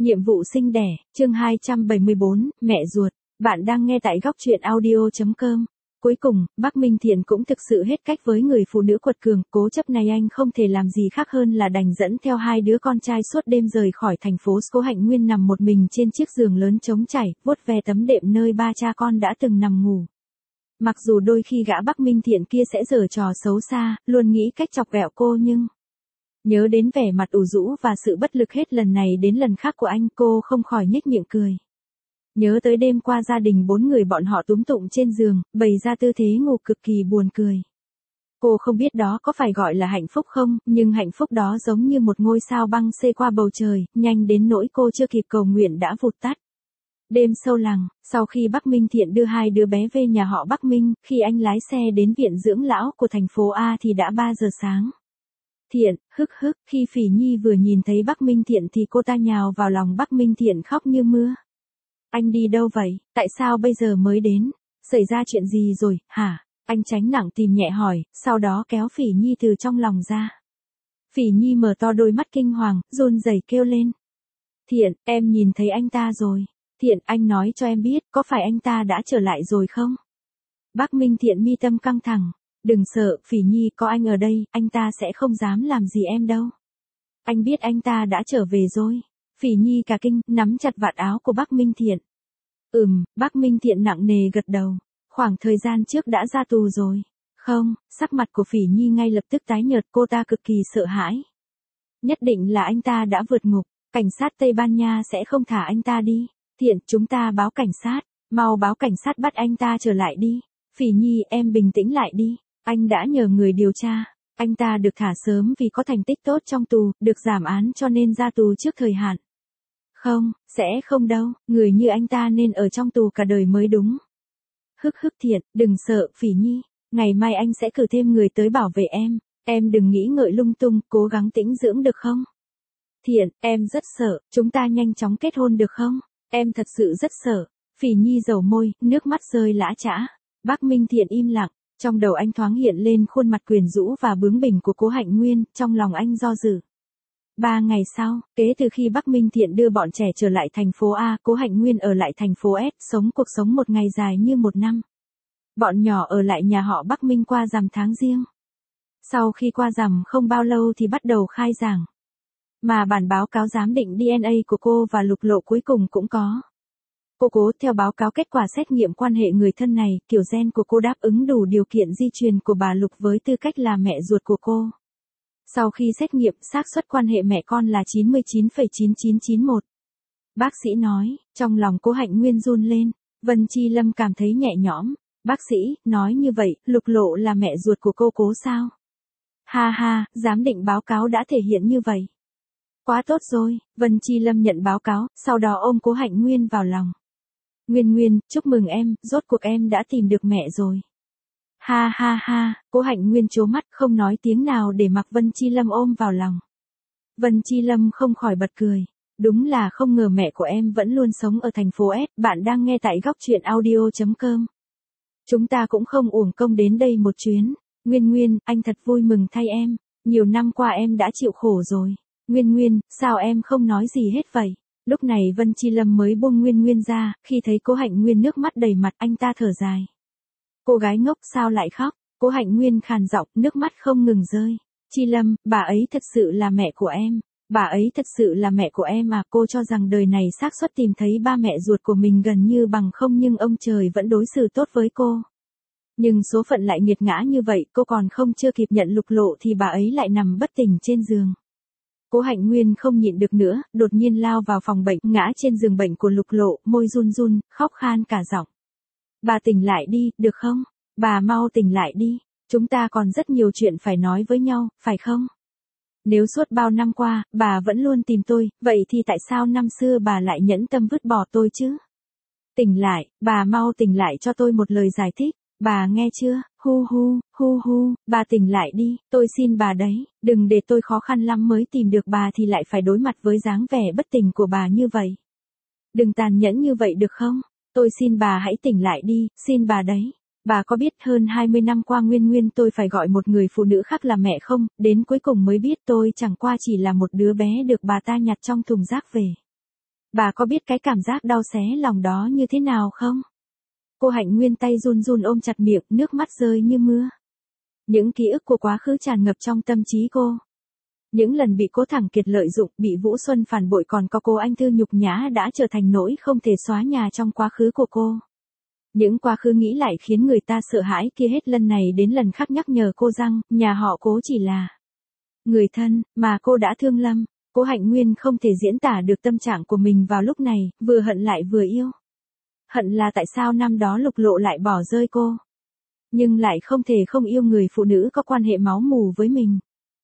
Nhiệm vụ sinh đẻ, chương 274, mẹ ruột. Bạn đang nghe tại góc truyện audio.com. Cuối cùng, Bắc Minh Thiện cũng thực sự hết cách với người phụ nữ quật cường, cố chấp này anh không thể làm gì khác hơn là đành dẫn theo hai đứa con trai suốt đêm rời khỏi thành phố. Cố Hạnh Nguyên nằm một mình trên chiếc giường lớn trống trải, vuốt ve tấm đệm nơi ba cha con đã từng nằm ngủ. Mặc dù đôi khi gã Bắc Minh Thiện kia sẽ giở trò xấu xa, luôn nghĩ cách chọc ghẹo cô nhưng... Nhớ đến vẻ mặt ủ rũ và sự bất lực hết lần này đến lần khác của anh, cô không khỏi nhếch miệng cười. Nhớ tới đêm qua gia đình 4 người bọn họ túm tụm trên giường, bày ra tư thế ngủ cực kỳ buồn cười. Cô không biết đó có phải gọi là hạnh phúc không, nhưng hạnh phúc đó giống như một ngôi sao băng xê qua bầu trời, nhanh đến nỗi cô chưa kịp cầu nguyện đã vụt tắt. Đêm sâu lặng, sau khi Bắc Minh Thiện đưa hai đứa bé về nhà họ Bắc Minh, khi anh lái xe đến viện dưỡng lão của thành phố A thì đã 3 giờ sáng. Thiện, khi Phỉ Nhi vừa nhìn thấy Bắc Minh Thiện thì cô ta nhào vào lòng Bắc Minh Thiện khóc như mưa. Anh đi đâu vậy, tại sao bây giờ mới đến, xảy ra chuyện gì rồi, hả? Anh tránh nặng tìm nhẹ hỏi, sau đó kéo Phỉ Nhi từ trong lòng ra. Phỉ Nhi mở to đôi mắt kinh hoàng, run rẩy kêu lên. Thiện, em nhìn thấy anh ta rồi. Thiện, anh nói cho em biết, có phải anh ta đã trở lại rồi không? Bắc Minh Thiện mi tâm căng thẳng. Đừng sợ, Phỉ Nhi, có anh ở đây, anh ta sẽ không dám làm gì em đâu. Anh biết anh ta đã trở về rồi. Phỉ Nhi cả kinh, nắm chặt vạt áo của Bắc Minh Thiện. Bắc Minh Thiện nặng nề gật đầu. Khoảng thời gian trước đã ra tù rồi. Không, sắc mặt của Phỉ Nhi ngay lập tức tái nhợt, cô ta cực kỳ sợ hãi. Nhất định là anh ta đã vượt ngục, cảnh sát Tây Ban Nha sẽ không thả anh ta đi. Thiện, chúng ta báo cảnh sát, mau báo cảnh sát bắt anh ta trở lại đi. Phỉ Nhi, em bình tĩnh lại đi. Anh đã nhờ người điều tra, anh ta được thả sớm vì có thành tích tốt trong tù, được giảm án cho nên ra tù trước thời hạn. Không, sẽ không đâu, người như anh ta nên ở trong tù cả đời mới đúng. Thiện, đừng sợ, Phỉ Nhi, ngày mai anh sẽ cử thêm người tới bảo vệ em đừng nghĩ ngợi lung tung, cố gắng tĩnh dưỡng được không? Thiện, em rất sợ, chúng ta nhanh chóng kết hôn được không? Em thật sự rất sợ. Phỉ Nhi dầu môi, nước mắt rơi lã chã. Bắc Minh Thiện im lặng. Trong đầu anh thoáng hiện lên khuôn mặt quyến rũ và bướng bỉnh của Cố Hạnh Nguyên, trong lòng anh do dự. 3 ngày sau, kể từ khi Bắc Minh Thiện đưa bọn trẻ trở lại thành phố A, Cố Hạnh Nguyên ở lại thành phố S, sống cuộc sống một ngày dài như một năm. Bọn nhỏ ở lại nhà họ Bắc Minh qua rằm tháng Giêng. Sau khi qua rằm không bao lâu thì bắt đầu khai giảng. Mà bản báo cáo giám định DNA của cô và Lục Lộ cuối cùng cũng có. Cô Cố, theo báo cáo kết quả xét nghiệm quan hệ người thân này, kiểu gen của cô đáp ứng đủ điều kiện di truyền của bà Lục với tư cách là mẹ ruột của cô. Sau khi xét nghiệm, xác suất quan hệ mẹ con là 99,9991. Bác sĩ nói, trong lòng Cố Hạnh Nguyên run lên, Vân Chi Lâm cảm thấy nhẹ nhõm. Bác sĩ, nói như vậy, Lục Lộ là mẹ ruột của cô Cố sao? Ha, giám định báo cáo đã thể hiện như vậy. Quá tốt rồi, Vân Chi Lâm nhận báo cáo, sau đó ôm Cố Hạnh Nguyên vào lòng. Nguyên, chúc mừng em, rốt cuộc em đã tìm được mẹ rồi. Ha, Cố Hạnh Nguyên trố mắt không nói tiếng nào để mặc Vân Chi Lâm ôm vào lòng. Vân Chi Lâm không khỏi bật cười. Đúng là không ngờ mẹ của em vẫn luôn sống ở thành phố S. Bạn đang nghe tại góc truyện audio.com. Chúng ta cũng không uổng công đến đây một chuyến. Nguyên, anh thật vui mừng thay em. Nhiều năm qua em đã chịu khổ rồi. Nguyên, sao em không nói gì hết vậy? Lúc này Vân Chi Lâm mới buông Nguyên ra, khi thấy Cố Hạnh Nguyên nước mắt đầy mặt anh ta thở dài. Cô gái ngốc sao lại khóc? Cố Hạnh Nguyên khàn giọng, nước mắt không ngừng rơi. Chi Lâm, bà ấy thật sự là mẹ của em. Bà ấy thật sự là mẹ của em à? Cô cho rằng đời này xác suất tìm thấy ba mẹ ruột của mình gần như bằng không, nhưng ông trời vẫn đối xử tốt với cô. Nhưng số phận lại nghiệt ngã như vậy, cô còn không chưa kịp nhận Lục Lộ thì bà ấy lại nằm bất tỉnh trên giường. Cố Hạnh Nguyên không nhịn được nữa, đột nhiên lao vào phòng bệnh, ngã trên giường bệnh của Lục Lộ, môi run, khóc khan cả giọng. Bà tỉnh lại đi, được không? Bà mau tỉnh lại đi, chúng ta còn rất nhiều chuyện phải nói với nhau, phải không? Nếu suốt bao năm qua, bà vẫn luôn tìm tôi, vậy thì tại sao năm xưa bà lại nhẫn tâm vứt bỏ tôi chứ? Tỉnh lại, bà mau tỉnh lại cho tôi một lời giải thích. Bà nghe chưa? Hu, bà tỉnh lại đi, tôi xin bà đấy, đừng để tôi khó khăn lắm mới tìm được bà thì lại phải đối mặt với dáng vẻ bất tỉnh của bà như vậy. Đừng tàn nhẫn như vậy được không? Tôi xin bà hãy tỉnh lại đi, xin bà đấy. Bà có biết hơn 20 năm qua Nguyên tôi phải gọi một người phụ nữ khác là mẹ không? Đến cuối cùng mới biết tôi chẳng qua chỉ là một đứa bé được bà ta nhặt trong thùng rác về. Bà có biết cái cảm giác đau xé lòng đó như thế nào không? Cô Hạnh Nguyên tay run run ôm chặt miệng, nước mắt rơi như mưa. Những ký ức của quá khứ tràn ngập trong tâm trí cô. Những lần bị Cố Thẳng Kiệt lợi dụng, bị Vũ Xuân phản bội, còn có cô Anh Thư nhục nhã đã trở thành nỗi không thể xóa nhòa trong quá khứ của cô. Những quá khứ nghĩ lại khiến người ta sợ hãi kia hết lần này đến lần khác nhắc nhở cô rằng, nhà họ Cố chỉ là người thân, mà cô đã thương lầm. Cố Hạnh Nguyên không thể diễn tả được tâm trạng của mình vào lúc này, vừa hận lại vừa yêu. Hận là tại sao năm đó Lục Lộ lại bỏ rơi cô. Nhưng lại không thể không yêu người phụ nữ có quan hệ máu mủ với mình.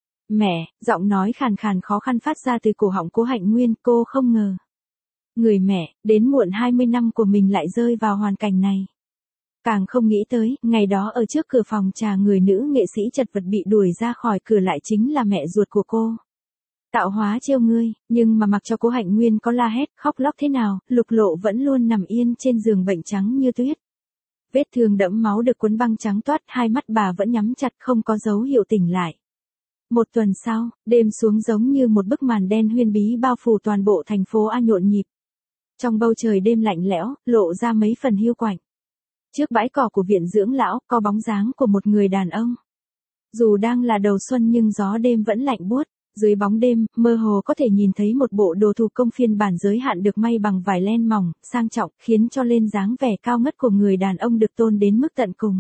Mẹ, giọng nói khàn khàn khó khăn phát ra từ cổ họng Cố Hạnh Nguyên, cô không ngờ. Người mẹ, đến muộn 20 năm của mình lại rơi vào hoàn cảnh này. Càng không nghĩ tới, ngày đó ở trước cửa phòng trà người nữ nghệ sĩ chật vật bị đuổi ra khỏi cửa lại chính là mẹ ruột của cô. Tạo hóa trêu ngươi, nhưng mà mặc cho Cố Hạnh Nguyên có la hét, khóc lóc thế nào, Lục Lộ vẫn luôn nằm yên trên giường bệnh trắng như tuyết. Vết thương đẫm máu được cuốn băng trắng toát, hai mắt bà vẫn nhắm chặt không có dấu hiệu tỉnh lại. Một tuần sau, đêm xuống giống như một bức màn đen huyên bí bao phủ toàn bộ thành phố A nhộn nhịp. Trong bầu trời đêm lạnh lẽo, lộ ra mấy phần hiu quạnh. Trước bãi cỏ của viện dưỡng lão, có bóng dáng của một người đàn ông. Dù đang là đầu xuân nhưng gió đêm vẫn lạnh buốt. Dưới bóng đêm, mơ hồ có thể nhìn thấy một bộ đồ thủ công phiên bản giới hạn được may bằng vải len mỏng, sang trọng, khiến cho lên dáng vẻ cao ngất của người đàn ông được tôn đến mức tận cùng.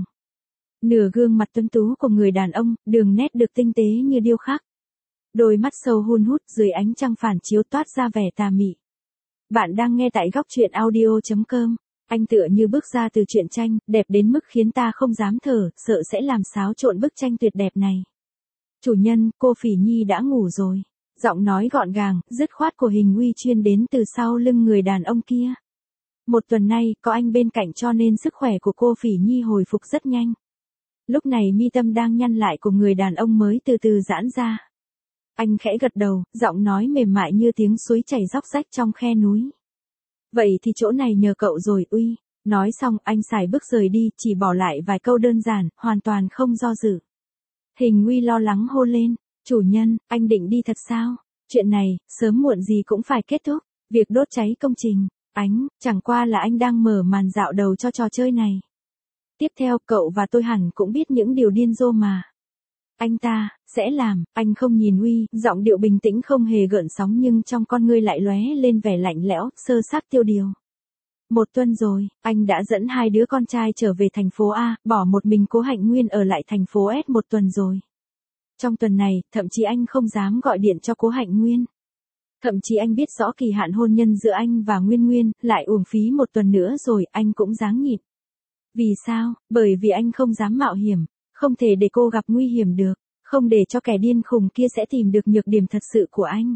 Nửa gương mặt tuấn tú của người đàn ông, đường nét được tinh tế như điêu khắc. Đôi mắt sâu hun hút dưới ánh trăng phản chiếu toát ra vẻ tà mị. Bạn đang nghe tại góc truyện audio.com. Anh tựa như bước ra từ truyện tranh, đẹp đến mức khiến ta không dám thở, sợ sẽ làm xáo trộn bức tranh tuyệt đẹp này. Chủ nhân, cô Phỉ Nhi đã ngủ rồi. Giọng nói gọn gàng, dứt khoát của Hình Uy chuyên đến từ sau lưng người đàn ông kia. Một tuần nay, có anh bên cạnh cho nên sức khỏe của cô Phỉ Nhi hồi phục rất nhanh. Lúc này mi tâm đang nhăn lại của người đàn ông mới từ từ giãn ra. Anh khẽ gật đầu, giọng nói mềm mại như tiếng suối chảy róc rách trong khe núi. Vậy thì chỗ này nhờ cậu rồi Uy. Nói xong anh xài bước rời đi, chỉ bỏ lại vài câu đơn giản, hoàn toàn không do dự. Hình Uy lo lắng hô lên, chủ nhân, anh định đi thật sao? Chuyện này, sớm muộn gì cũng phải kết thúc. Việc đốt cháy công trình, chẳng qua là anh đang mở màn dạo đầu cho trò chơi này. Tiếp theo, cậu và tôi hẳn cũng biết những điều điên rồ mà anh ta sẽ làm. Anh không nhìn Uy, giọng điệu bình tĩnh không hề gợn sóng nhưng trong con ngươi lại lóe lên vẻ lạnh lẽo, sơ xác tiêu điều. Một tuần rồi, anh đã dẫn hai đứa con trai trở về thành phố A, bỏ một mình Cố Hạnh Nguyên ở lại thành phố S một tuần rồi. Trong tuần này, thậm chí anh không dám gọi điện cho Cố Hạnh Nguyên. Thậm chí anh biết rõ kỳ hạn hôn nhân giữa anh và Nguyên Nguyên, lại uổng phí một tuần nữa rồi, anh cũng dáng nhịn. Vì sao? Bởi vì anh không dám mạo hiểm, không thể để cô gặp nguy hiểm được, không để cho kẻ điên khùng kia sẽ tìm được nhược điểm thật sự của anh.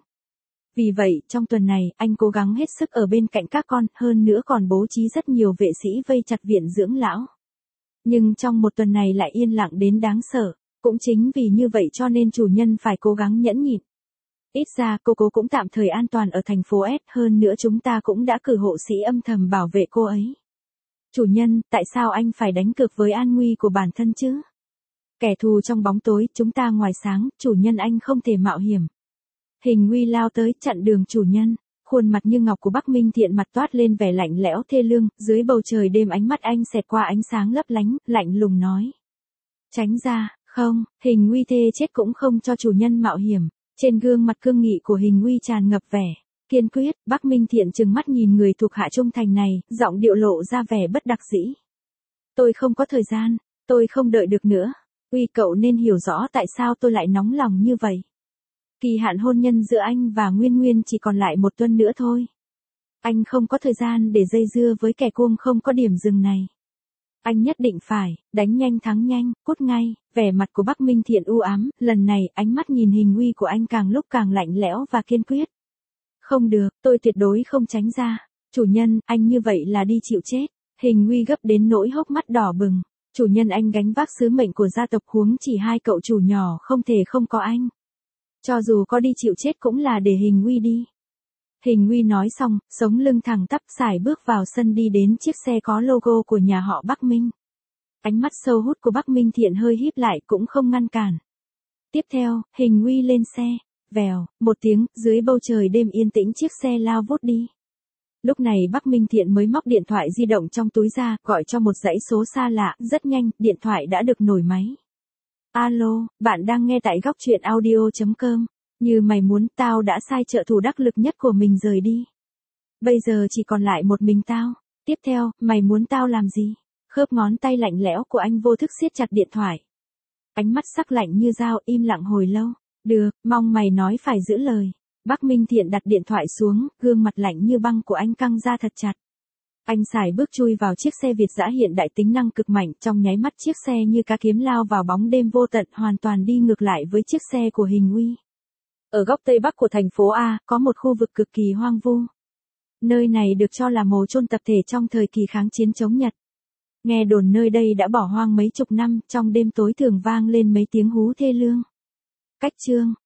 Vì vậy, trong tuần này, anh cố gắng hết sức ở bên cạnh các con, hơn nữa còn bố trí rất nhiều vệ sĩ vây chặt viện dưỡng lão. Nhưng trong một tuần này lại yên lặng đến đáng sợ, cũng chính vì như vậy cho nên chủ nhân phải cố gắng nhẫn nhịn. Ít ra cô cũng tạm thời an toàn ở thành phố S, hơn nữa chúng ta cũng đã cử hộ sĩ âm thầm bảo vệ cô ấy. Chủ nhân, tại sao anh phải đánh cược với an nguy của bản thân chứ? Kẻ thù trong bóng tối, chúng ta ngoài sáng, chủ nhân anh không thể mạo hiểm. Hình Uy lao tới, chặn đường chủ nhân. Khuôn mặt như ngọc của Bắc Minh Thiện mặt toát lên vẻ lạnh lẽo thê lương, dưới bầu trời đêm ánh mắt anh xẹt qua ánh sáng lấp lánh, lạnh lùng nói. Tránh ra, không, Hình Uy thê chết cũng không cho chủ nhân mạo hiểm. Trên gương mặt cương nghị của Hình Uy tràn ngập vẻ kiên quyết. Bắc Minh Thiện trừng mắt nhìn người thuộc hạ trung thành này, giọng điệu lộ ra vẻ bất đắc dĩ. Tôi không có thời gian, tôi không đợi được nữa. Uy, cậu nên hiểu rõ tại sao tôi lại nóng lòng như vậy. Kỳ hạn hôn nhân giữa anh và Nguyên Nguyên chỉ còn lại một tuần nữa thôi. Anh không có thời gian để dây dưa với kẻ cuồng không có điểm dừng này. Anh nhất định phải, đánh nhanh thắng nhanh, cút ngay. Vẻ mặt của Bắc Minh Thiện u ám, lần này ánh mắt nhìn Hình Uy của anh càng lúc càng lạnh lẽo và kiên quyết. Không được, tôi tuyệt đối không tránh ra. Chủ nhân, anh như vậy là đi chịu chết. Hình Uy gấp đến nỗi hốc mắt đỏ bừng. Chủ nhân anh gánh vác sứ mệnh của gia tộc, huống chỉ hai cậu chủ nhỏ không thể không có anh. Cho dù có đi chịu chết cũng là để Hình Uy đi. Hình Uy nói xong, sống lưng thẳng tắp sải bước vào sân đi đến chiếc xe có logo của nhà họ Bắc Minh. Ánh mắt sâu hút của Bắc Minh Thiện hơi híp lại cũng không ngăn cản. Tiếp theo, Hình Uy lên xe, vèo, một tiếng, dưới bầu trời đêm yên tĩnh chiếc xe lao vút đi. Lúc này Bắc Minh Thiện mới móc điện thoại di động trong túi ra, gọi cho một dãy số xa lạ, rất nhanh, điện thoại đã được nổi máy. Alo, bạn đang nghe tại góc truyện audio.com. Như mày muốn, tao đã sai trợ thủ đắc lực nhất của mình rời đi. Bây giờ chỉ còn lại một mình tao. Tiếp theo, mày muốn tao làm gì? Khớp ngón tay lạnh lẽo của anh vô thức siết chặt điện thoại. Ánh mắt sắc lạnh như dao, im lặng hồi lâu. Được, mong mày nói phải giữ lời. Bắc Minh Thiện đặt điện thoại xuống, gương mặt lạnh như băng của anh căng ra thật chặt. Anh xài bước chui vào chiếc xe Việt dã hiện đại tính năng cực mạnh, trong nháy mắt chiếc xe như cá kiếm lao vào bóng đêm vô tận, hoàn toàn đi ngược lại với chiếc xe của Hình Uy. Ở góc tây bắc của thành phố A, có một khu vực cực kỳ hoang vu. Nơi này được cho là mồ chôn tập thể trong thời kỳ kháng chiến chống Nhật. Nghe đồn nơi đây đã bỏ hoang mấy chục năm, trong đêm tối thường vang lên mấy tiếng hú thê lương. Cách chương